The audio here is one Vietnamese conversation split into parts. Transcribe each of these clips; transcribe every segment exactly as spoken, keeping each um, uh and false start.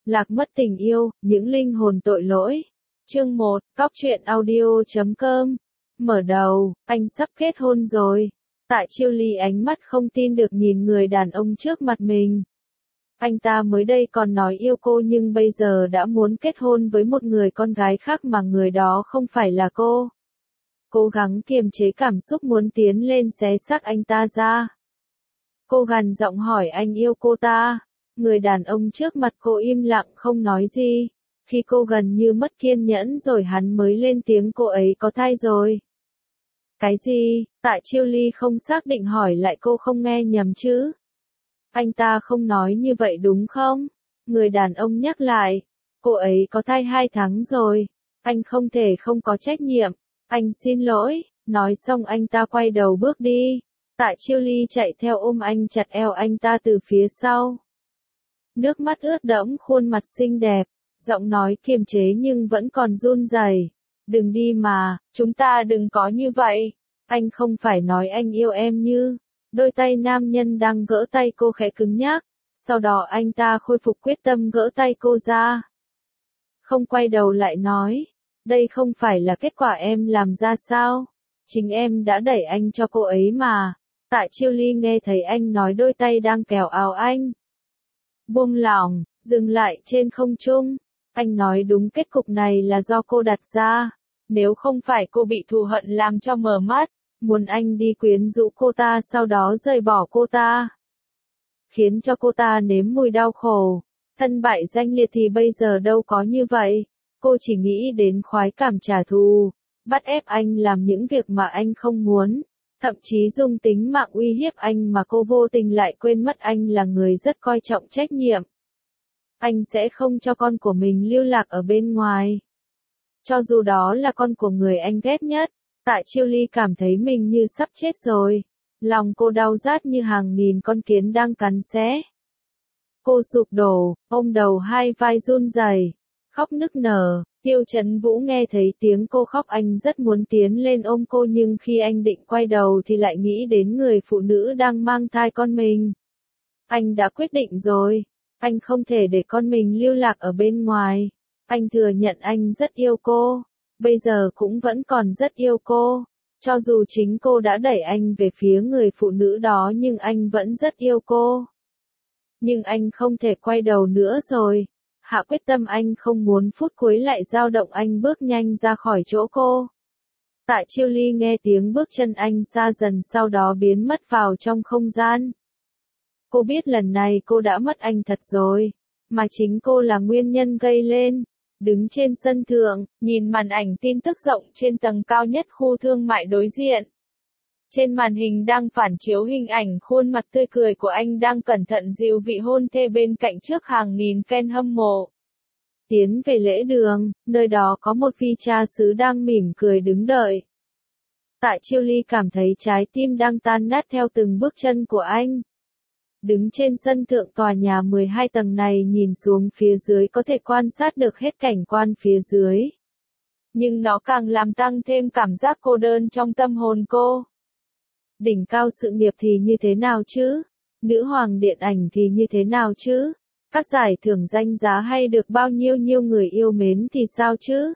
Lạc mất tình yêu, những linh hồn tội lỗi. Chương một, Cóc truyện audio chấm com. Mở đầu, anh sắp kết hôn rồi. Tại Chiêu Ly ánh mắt không tin được nhìn người đàn ông trước mặt mình. Anh ta mới đây còn nói yêu cô nhưng bây giờ đã muốn kết hôn với một người con gái khác mà người đó không phải là cô. Cố gắng kiềm chế cảm xúc muốn tiến lên xé xác anh ta ra. Cô gằn giọng hỏi anh yêu cô ta. Người đàn ông trước mặt cô im lặng không nói gì. Khi cô gần như mất kiên nhẫn rồi hắn mới lên tiếng cô ấy có thai rồi. Cái gì? Tại Chiêu Ly không xác định hỏi lại cô không nghe nhầm chứ? Anh ta không nói như vậy đúng không? Người đàn ông nhắc lại. Cô ấy có thai hai tháng rồi. Anh không thể không có trách nhiệm. Anh xin lỗi. Nói xong anh ta quay đầu bước đi. Tại Chiêu Ly chạy theo ôm anh chặt eo anh ta từ phía sau. Nước mắt ướt đẫm khuôn mặt xinh đẹp. Giọng nói kiềm chế nhưng vẫn còn run rẩy. Đừng đi mà, chúng ta đừng có như vậy. Anh không phải nói anh yêu em như. Đôi tay nam nhân đang gỡ tay cô khẽ cứng nhắc. Sau đó anh ta khôi phục quyết tâm gỡ tay cô ra. Không quay đầu lại nói. Đây không phải là kết quả em làm ra sao? Chính em đã đẩy anh cho cô ấy mà. Tại Chiêu Ly nghe thấy anh nói đôi tay đang kéo áo anh. Buông lỏng, dừng lại trên không trung. Anh nói đúng kết cục này là do cô đặt ra. Nếu không phải cô bị thù hận làm cho mờ mắt, muốn anh đi quyến rũ cô ta sau đó rời bỏ cô ta. Khiến cho cô ta nếm mùi đau khổ. Thân bại danh liệt thì bây giờ đâu có như vậy. Cô chỉ nghĩ đến khoái cảm trả thù. Bắt ép anh làm những việc mà anh không muốn. Thậm chí dùng tính mạng uy hiếp anh mà cô vô tình lại quên mất anh là người rất coi trọng trách nhiệm. Anh sẽ không cho con của mình lưu lạc ở bên ngoài. Cho dù đó là con của người anh ghét nhất. Tại Chiêu Ly cảm thấy mình như sắp chết rồi. Lòng cô đau rát như hàng nghìn con kiến đang cắn xé. Cô sụp đổ, ôm đầu hai vai run rẩy, khóc nức nở. Tiêu Chấn Vũ nghe thấy tiếng cô khóc anh rất muốn tiến lên ôm cô nhưng khi anh định quay đầu thì lại nghĩ đến người phụ nữ đang mang thai con mình. Anh đã quyết định rồi. Anh không thể để con mình lưu lạc ở bên ngoài. Anh thừa nhận anh rất yêu cô. Bây giờ cũng vẫn còn rất yêu cô. Cho dù chính cô đã đẩy anh về phía người phụ nữ đó nhưng anh vẫn rất yêu cô. Nhưng anh không thể quay đầu nữa rồi. Hạ quyết tâm anh không muốn phút cuối lại dao động anh bước nhanh ra khỏi chỗ cô. Tại Chiêu Ly nghe tiếng bước chân anh xa dần sau đó biến mất vào trong không gian. Cô biết lần này cô đã mất anh thật rồi. Mà chính cô là nguyên nhân gây lên. Đứng trên sân thượng, nhìn màn ảnh tin tức rộng trên tầng cao nhất khu thương mại đối diện. Trên màn hình đang phản chiếu hình ảnh khuôn mặt tươi cười của anh đang cẩn thận dìu vị hôn thê bên cạnh trước hàng nghìn fan hâm mộ. Tiến về lễ đường, nơi đó có một vị cha xứ đang mỉm cười đứng đợi. Tại Chiêu Ly cảm thấy trái tim đang tan nát theo từng bước chân của anh. Đứng trên sân thượng tòa nhà mười hai tầng này nhìn xuống phía dưới có thể quan sát được hết cảnh quan phía dưới. Nhưng nó càng làm tăng thêm cảm giác cô đơn trong tâm hồn cô. Đỉnh cao sự nghiệp thì như thế nào chứ? Nữ hoàng điện ảnh thì như thế nào chứ? Các giải thưởng danh giá hay được bao nhiêu nhiêu người yêu mến thì sao chứ?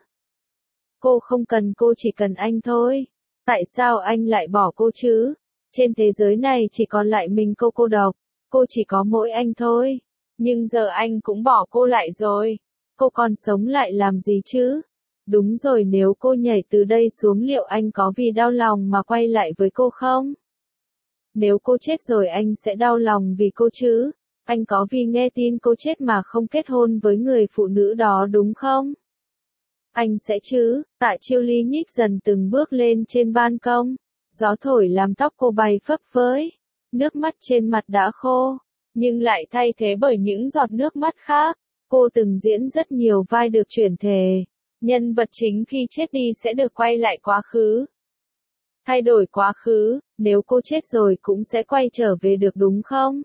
Cô không cần cô chỉ cần anh thôi. Tại sao anh lại bỏ cô chứ? Trên thế giới này chỉ còn lại mình cô cô độc. Cô chỉ có mỗi anh thôi. Nhưng giờ anh cũng bỏ cô lại rồi. Cô còn sống lại làm gì chứ? Đúng rồi, nếu cô nhảy từ đây xuống liệu anh có vì đau lòng mà quay lại với cô không? Nếu cô chết rồi anh sẽ đau lòng vì cô chứ? Anh có vì nghe tin cô chết mà không kết hôn với người phụ nữ đó đúng không? Anh sẽ chứ. Tại Chiêu Ly nhích dần từng bước lên trên ban công. Gió thổi làm tóc cô bay phấp phới. Nước mắt trên mặt đã khô, nhưng lại thay thế bởi những giọt nước mắt khác. Cô từng diễn rất nhiều vai được chuyển thể. Nhân vật chính khi chết đi sẽ được quay lại quá khứ. Thay đổi quá khứ, nếu cô chết rồi cũng sẽ quay trở về được đúng không?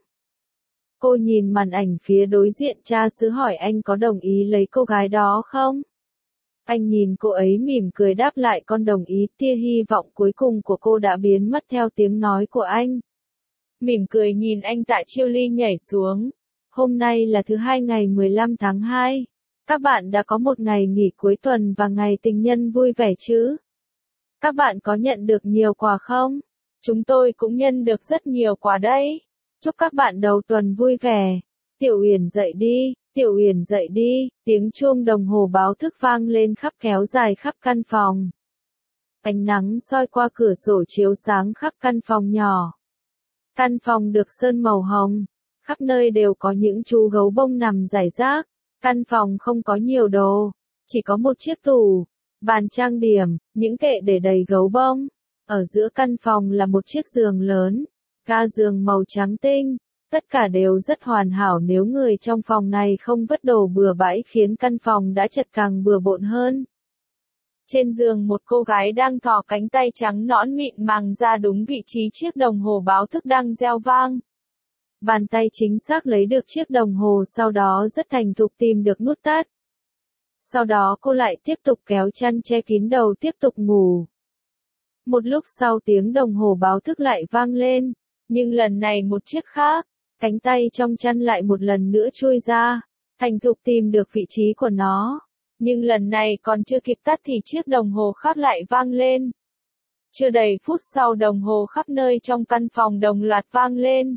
Cô nhìn màn ảnh phía đối diện cha xứ hỏi anh có đồng ý lấy cô gái đó không? Anh nhìn cô ấy mỉm cười đáp lại con đồng ý, tia hy vọng cuối cùng của cô đã biến mất theo tiếng nói của anh. Mỉm cười nhìn anh. Tại Chiêu Ly nhảy xuống. Hôm nay là thứ hai ngày mười lăm tháng hai. Các bạn đã có một ngày nghỉ cuối tuần và ngày tình nhân vui vẻ chứ? Các bạn có nhận được nhiều quà không? Chúng tôi cũng nhận được rất nhiều quà đấy. Chúc các bạn đầu tuần vui vẻ. Tiểu Uyển dậy đi, Tiểu Uyển dậy đi, tiếng chuông đồng hồ báo thức vang lên khắp kéo dài khắp căn phòng. Ánh nắng soi qua cửa sổ chiếu sáng khắp căn phòng nhỏ. Căn phòng được sơn màu hồng, khắp nơi đều có những chú gấu bông nằm rải rác. Căn phòng không có nhiều đồ, chỉ có một chiếc tủ, bàn trang điểm, những kệ để đầy gấu bông. Ở giữa căn phòng là một chiếc giường lớn, ga giường màu trắng tinh. Tất cả đều rất hoàn hảo, nếu người trong phòng này không vứt đồ bừa bãi khiến căn phòng đã chật càng bừa bộn hơn. Trên giường một cô gái đang thò cánh tay trắng nõn mịn màng ra đúng vị trí chiếc đồng hồ báo thức đang reo vang. Bàn tay chính xác lấy được chiếc đồng hồ, sau đó rất thành thục tìm được nút tắt. Sau đó cô lại tiếp tục kéo chăn che kín đầu tiếp tục ngủ. Một lúc sau tiếng đồng hồ báo thức lại vang lên, nhưng lần này một chiếc khác. Cánh tay trong chăn lại một lần nữa chui ra, thành thục tìm được vị trí của nó. Nhưng lần này còn chưa kịp tắt thì chiếc đồng hồ khác lại vang lên. Chưa đầy phút sau đồng hồ khắp nơi trong căn phòng đồng loạt vang lên.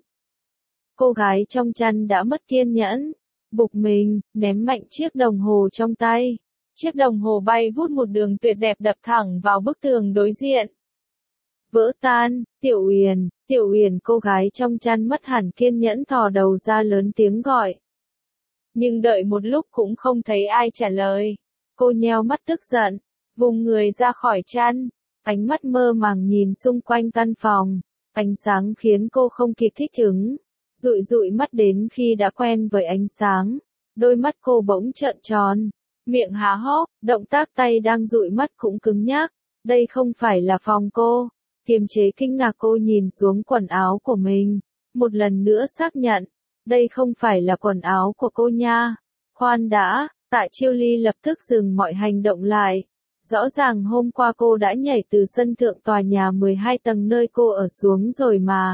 Cô gái trong chăn đã mất kiên nhẫn, bực mình, ném mạnh chiếc đồng hồ trong tay. Chiếc đồng hồ bay vút một đường tuyệt đẹp đập thẳng vào bức tường đối diện. Vỡ tan, Tiểu Uyển, Tiểu Uyển, cô gái trong chăn mất hẳn kiên nhẫn thò đầu ra lớn tiếng gọi. Nhưng đợi một lúc cũng không thấy ai trả lời. Cô nheo mắt tức giận, vùng người ra khỏi chăn, ánh mắt mơ màng nhìn xung quanh căn phòng. Ánh sáng khiến cô không kịp thích ứng. Dụi dụi mắt đến khi đã quen với ánh sáng, đôi mắt cô bỗng trợn tròn, miệng há hốc, động tác tay đang dụi mắt cũng cứng nhắc. Đây không phải là phòng cô. Kiềm chế kinh ngạc cô nhìn xuống quần áo của mình, một lần nữa xác nhận, đây không phải là quần áo của cô nha. Khoan đã, Tạ Chiêu Ly lập tức dừng mọi hành động lại. Rõ ràng hôm qua cô đã nhảy từ sân thượng tòa nhà mười hai tầng nơi cô ở xuống rồi mà.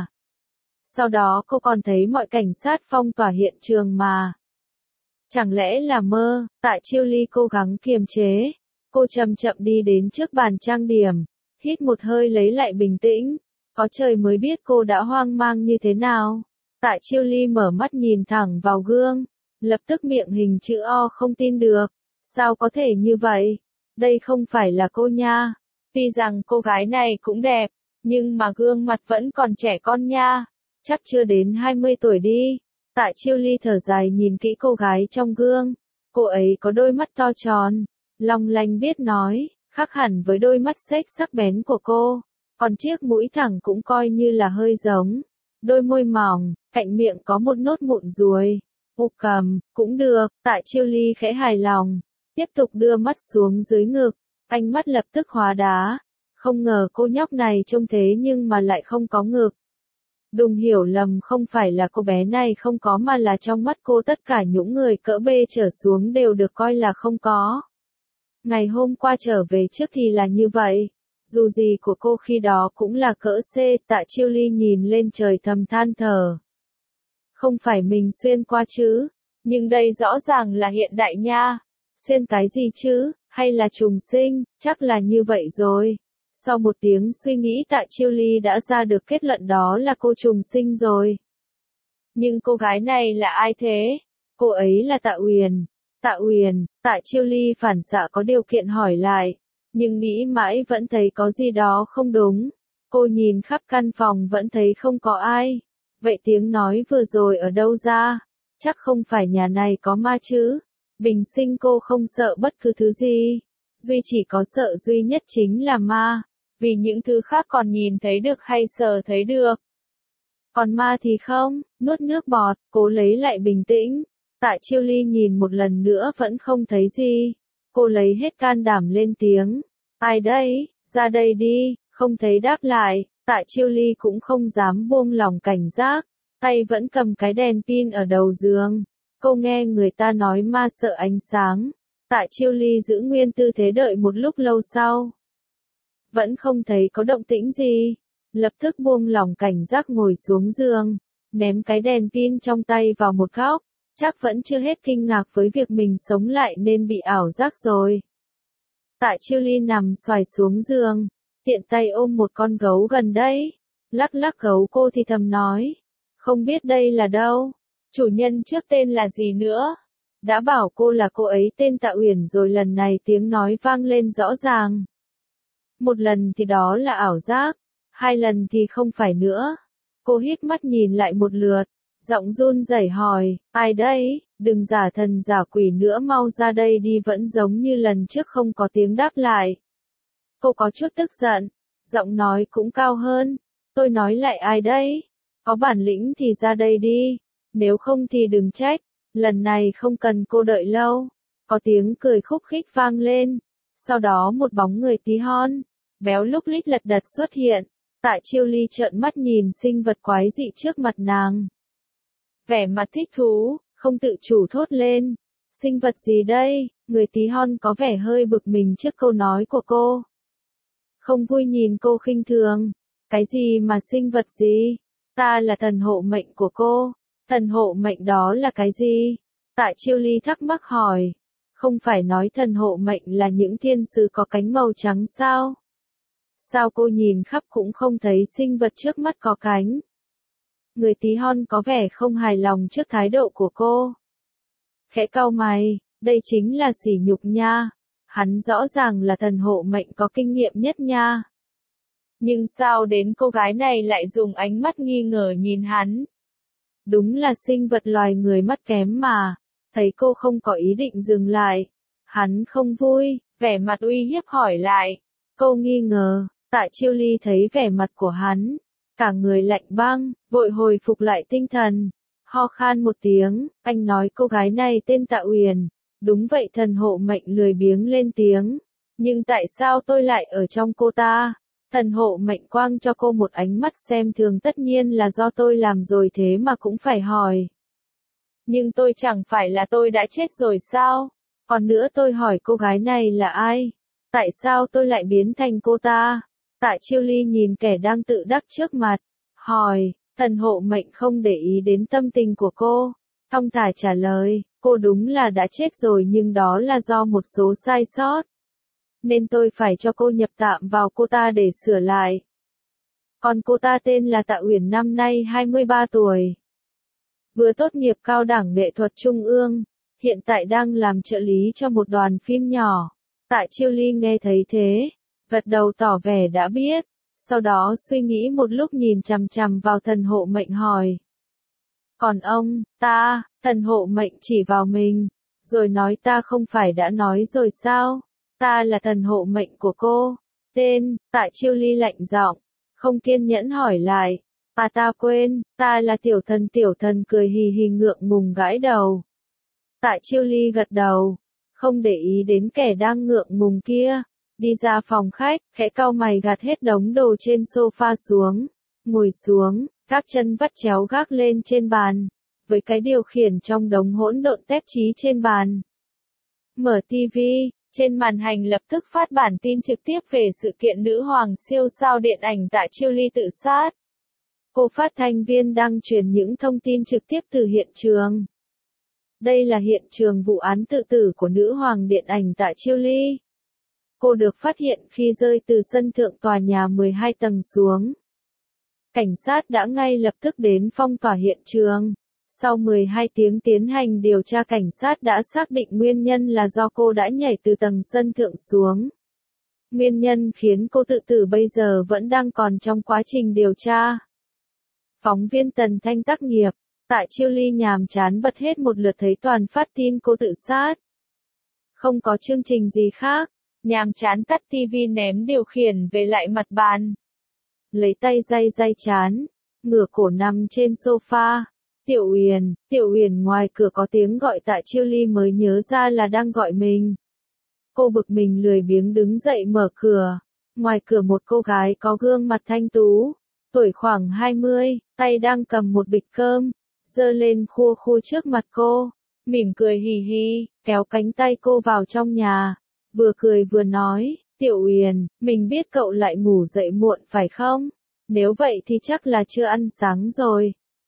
Sau đó cô còn thấy mọi cảnh sát phong tỏa hiện trường mà. Chẳng lẽ là mơ? Tạ Chiêu Ly cố gắng kiềm chế. Cô chậm chậm đi đến trước bàn trang điểm, hít một hơi lấy lại bình tĩnh. Có trời mới biết cô đã hoang mang như thế nào. Tạ Chiêu Ly mở mắt nhìn thẳng vào gương, lập tức miệng hình chữ O không tin được. Sao có thể như vậy? Đây không phải là cô nha. Tuy rằng cô gái này cũng đẹp, nhưng mà gương mặt vẫn còn trẻ con nha. Chắc chưa đến hai mươi tuổi đi. Tạ Chiêu Ly thở dài nhìn kỹ cô gái trong gương. Cô ấy có đôi mắt to tròn, long lanh biết nói, khác hẳn với đôi mắt xếch sắc bén của cô. Còn chiếc mũi thẳng cũng coi như là hơi giống. Đôi môi mỏng, cạnh miệng có một nốt mụn ruồi. U cầm, cũng được, Tạ Chiêu Ly khẽ hài lòng. Tiếp tục đưa mắt xuống dưới ngực, ánh mắt lập tức hóa đá. Không ngờ cô nhóc này trông thế nhưng mà lại không có ngực. Đừng hiểu lầm, không phải là cô bé này không có mà là trong mắt cô tất cả những người cỡ B trở xuống đều được coi là không có. Ngày hôm qua trở về trước thì là như vậy. Dù gì của cô khi đó cũng là cỡ C. Tạ Chiêu Ly nhìn lên trời thầm than thở. Không phải mình xuyên qua chứ, nhưng đây rõ ràng là hiện đại nha. Xuyên cái gì chứ, hay là trùng sinh, chắc là như vậy rồi. Sau một tiếng suy nghĩ Tạ Chiêu Ly đã ra được kết luận đó là cô trùng sinh rồi. Nhưng cô gái này là ai thế? Cô ấy là Tạ Uyển. Tạ Uyển, Tạ Chiêu Ly phản xạ có điều kiện hỏi lại. Nhưng nghĩ mãi vẫn thấy có gì đó không đúng. Cô nhìn khắp căn phòng vẫn thấy không có ai. Vậy tiếng nói vừa rồi ở đâu ra? Chắc không phải nhà này có ma chứ. Bình sinh cô không sợ bất cứ thứ gì. Duy chỉ có sợ duy nhất chính là ma. Vì những thứ khác còn nhìn thấy được hay sờ thấy được. Còn ma thì không, nuốt nước bọt, cố lấy lại bình tĩnh. Tạ Chiêu Ly nhìn một lần nữa vẫn không thấy gì. Cô lấy hết can đảm lên tiếng. Ai đây, ra đây đi, không thấy đáp lại. Tạ Chiêu Ly cũng không dám buông lỏng cảnh giác. Tay vẫn cầm cái đèn pin ở đầu giường. Cô nghe người ta nói ma sợ ánh sáng. Tạ Chiêu Ly giữ nguyên tư thế đợi một lúc lâu sau. Vẫn không thấy có động tĩnh gì. Lập tức buông lỏng cảnh giác ngồi xuống giường. Ném cái đèn pin trong tay vào một góc. chắc vẫn chưa hết kinh ngạc với việc mình sống lại nên bị ảo giác rồi. Tạ Chiêu Ly nằm xoài xuống giường, tiện tay ôm một con gấu gần đây, lắc lắc gấu cô thì thầm nói, không biết đây là đâu, chủ nhân trước tên là gì nữa. Đã bảo cô là cô ấy tên Tạ Uyển rồi, lần này tiếng nói vang lên rõ ràng. Một lần thì đó là ảo giác, hai lần thì không phải nữa. Cô híp mắt nhìn lại một lượt, giọng run rẩy hỏi, ai đây, đừng giả thần giả quỷ nữa, mau ra đây đi, vẫn giống như lần trước không có tiếng đáp lại. Cô có chút tức giận, giọng nói cũng cao hơn, tôi nói lại ai đấy, có bản lĩnh thì ra đây đi, nếu không thì đừng trách, lần này không cần cô đợi lâu. Có tiếng cười khúc khích vang lên, sau đó một bóng người tí hon, béo lúc lít lật đật xuất hiện. Tạ Chiêu Ly trợn mắt nhìn sinh vật quái dị trước mặt nàng. Vẻ mặt thích thú, không tự chủ thốt lên. Sinh vật gì đây? Người tí hon có vẻ hơi bực mình trước câu nói của cô. Không vui nhìn cô khinh thường. Cái gì mà sinh vật gì? Ta là thần hộ mệnh của cô. Thần hộ mệnh đó là cái gì? Tạ Chiêu Ly thắc mắc hỏi. Không phải nói thần hộ mệnh là những thiên sứ có cánh màu trắng sao? Sao cô nhìn khắp cũng không thấy sinh vật trước mắt có cánh? Người tí hon có vẻ không hài lòng trước thái độ của cô. Khẽ cau mày, đây chính là sỉ nhục nha. Hắn rõ ràng là thần hộ mệnh có kinh nghiệm nhất nha. Nhưng sao đến cô gái này lại dùng ánh mắt nghi ngờ nhìn hắn? Đúng là sinh vật loài người mắt kém mà. Thấy cô không có ý định dừng lại. Hắn không vui, vẻ mặt uy hiếp hỏi lại. Cô nghi ngờ. Tạ Chiêu Ly thấy vẻ mặt của hắn, cả người lạnh băng, vội hồi phục lại tinh thần, ho khan một tiếng, anh nói cô gái này tên Tạ Uyển, đúng vậy, thần hộ mệnh lười biếng lên tiếng, nhưng tại sao tôi lại ở trong cô ta? Thần hộ mệnh quang cho cô một ánh mắt xem thường, tất nhiên là do tôi làm rồi, thế mà cũng phải hỏi. Nhưng tôi chẳng phải là tôi đã chết rồi sao? Còn nữa, tôi hỏi cô gái này là ai? Tại sao tôi lại biến thành cô ta? Tạ Chiêu Ly nhìn kẻ đang tự đắc trước mặt, hỏi, thần hộ mệnh không để ý đến tâm tình của cô, thong thả trả lời, cô đúng là đã chết rồi, nhưng đó là do một số sai sót. Nên tôi phải cho cô nhập tạm vào cô ta để sửa lại. Còn cô ta tên là Tạ Uyển, năm nay hai mươi ba tuổi. Vừa tốt nghiệp cao đẳng nghệ thuật trung ương, hiện tại đang làm trợ lý cho một đoàn phim nhỏ. Tạ Chiêu Ly nghe thấy thế, gật đầu tỏ vẻ đã biết, sau đó suy nghĩ một lúc nhìn chằm chằm vào thần hộ mệnh hỏi. Còn ông, ta, thần hộ mệnh chỉ vào mình, rồi nói ta không phải đã nói rồi sao, ta là thần hộ mệnh của cô, tên, Tạ Chiêu Ly lạnh giọng, không kiên nhẫn hỏi lại, à ta quên, ta là tiểu thần. Tiểu thần cười hì hì ngượng ngùng gãi đầu. Tạ Chiêu Ly gật đầu, không để ý đến kẻ đang ngượng ngùng kia. Đi ra phòng khách, khẽ cau mày gạt hết đống đồ trên sofa xuống, ngồi xuống, các chân vắt chéo gác lên trên bàn, với cái điều khiển trong đống hỗn độn tép chí trên bàn. Mở ti vi, trên màn hình lập tức phát bản tin trực tiếp về sự kiện nữ hoàng siêu sao điện ảnh Tạ Chiêu Ly tự sát. Cô phát thanh viên đăng truyền những thông tin trực tiếp từ hiện trường. Đây là hiện trường vụ án tự tử của nữ hoàng điện ảnh Tạ Chiêu Ly. Cô được phát hiện khi rơi từ sân thượng tòa nhà mười hai tầng xuống. Cảnh sát đã ngay lập tức đến phong tỏa hiện trường. Sau mười hai tiếng tiến hành điều tra, cảnh sát đã xác định nguyên nhân là do cô đã nhảy từ tầng sân thượng xuống. Nguyên nhân khiến cô tự tử bây giờ vẫn đang còn trong quá trình điều tra. Phóng viên Tần Thanh tác nghiệp, Tạ Chiêu Ly nhàm chán bật hết một lượt thấy toàn phát tin cô tự sát. Không có chương trình gì khác. Nhàm chán tắt tivi, ném điều khiển về lại mặt bàn. Lấy tay day day chán, ngửa cổ nằm trên sofa. Tiểu Uyển, Tiểu Uyển, ngoài cửa có tiếng gọi. Tạ Chiêu Ly mới nhớ ra là đang gọi mình. Cô bực mình lười biếng đứng dậy mở cửa. Ngoài cửa một cô gái có gương mặt thanh tú, tuổi khoảng hai mươi, tay đang cầm một bịch cơm, giơ lên khua khua trước mặt cô, mỉm cười hì hì, kéo cánh tay cô vào trong nhà. Vừa cười vừa nói, Tiểu Uyển, mình biết cậu lại ngủ dậy muộn phải không? Nếu vậy thì chắc là chưa ăn sáng rồi.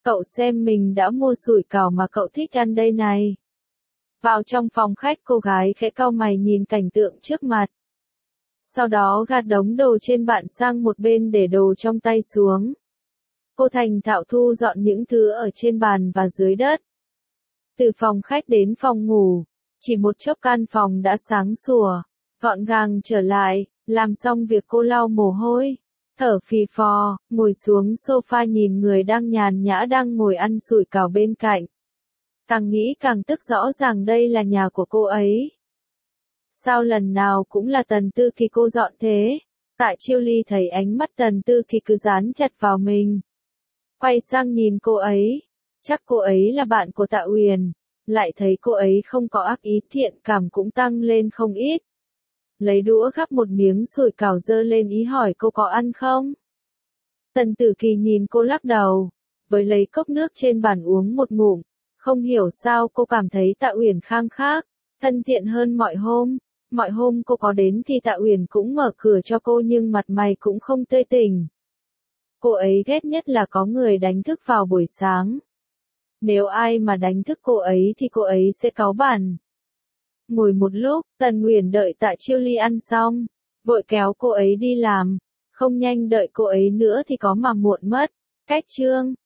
Cậu xem mình đã mua sủi cảo mà cậu thích ăn đây này. Vào trong phòng khách cô gái khẽ cau mày nhìn cảnh tượng trước mặt. Sau đó gạt đống đồ trên bàn sang một bên để đồ trong tay xuống. Cô thành thạo thu dọn những thứ ở trên bàn và dưới đất. Từ phòng khách đến phòng ngủ, chỉ một chốc căn phòng đã sáng sủa, gọn gàng trở lại, làm xong việc cô lau mồ hôi, thở phì phò, ngồi xuống sofa nhìn người đang nhàn nhã đang ngồi ăn sủi cảo bên cạnh. Càng nghĩ càng tức rõ ràng đây là nhà của cô ấy. Sao lần nào cũng là Tần Tư Kỳ cô dọn thế? Tại Chiêu Ly thấy ánh mắt Tần Tư Kỳ cứ dán chặt vào mình. Quay sang nhìn cô ấy, chắc cô ấy là bạn của Tạ Uyển, lại thấy cô ấy không có ác ý, thiện cảm cũng tăng lên không ít. Lấy đũa gắp một miếng sủi cảo dơ lên ý hỏi cô có ăn không? Tần Tử Kỳ nhìn cô lắc đầu, với lấy cốc nước trên bàn uống một ngụm, không hiểu sao cô cảm thấy Tạ Uyển khang khác, thân thiện hơn mọi hôm. Mọi hôm cô có đến thì Tạ Uyển cũng mở cửa cho cô nhưng mặt mày cũng không tươi tỉnh. Cô ấy ghét nhất là có người đánh thức vào buổi sáng. Nếu ai mà đánh thức cô ấy thì cô ấy sẽ cáu bản. Ngồi một lúc, Tần Uyển đợi Tạ Chiêu Ly ăn xong, vội kéo cô ấy đi làm, không nhanh đợi cô ấy nữa thì có mà muộn mất. Cách chương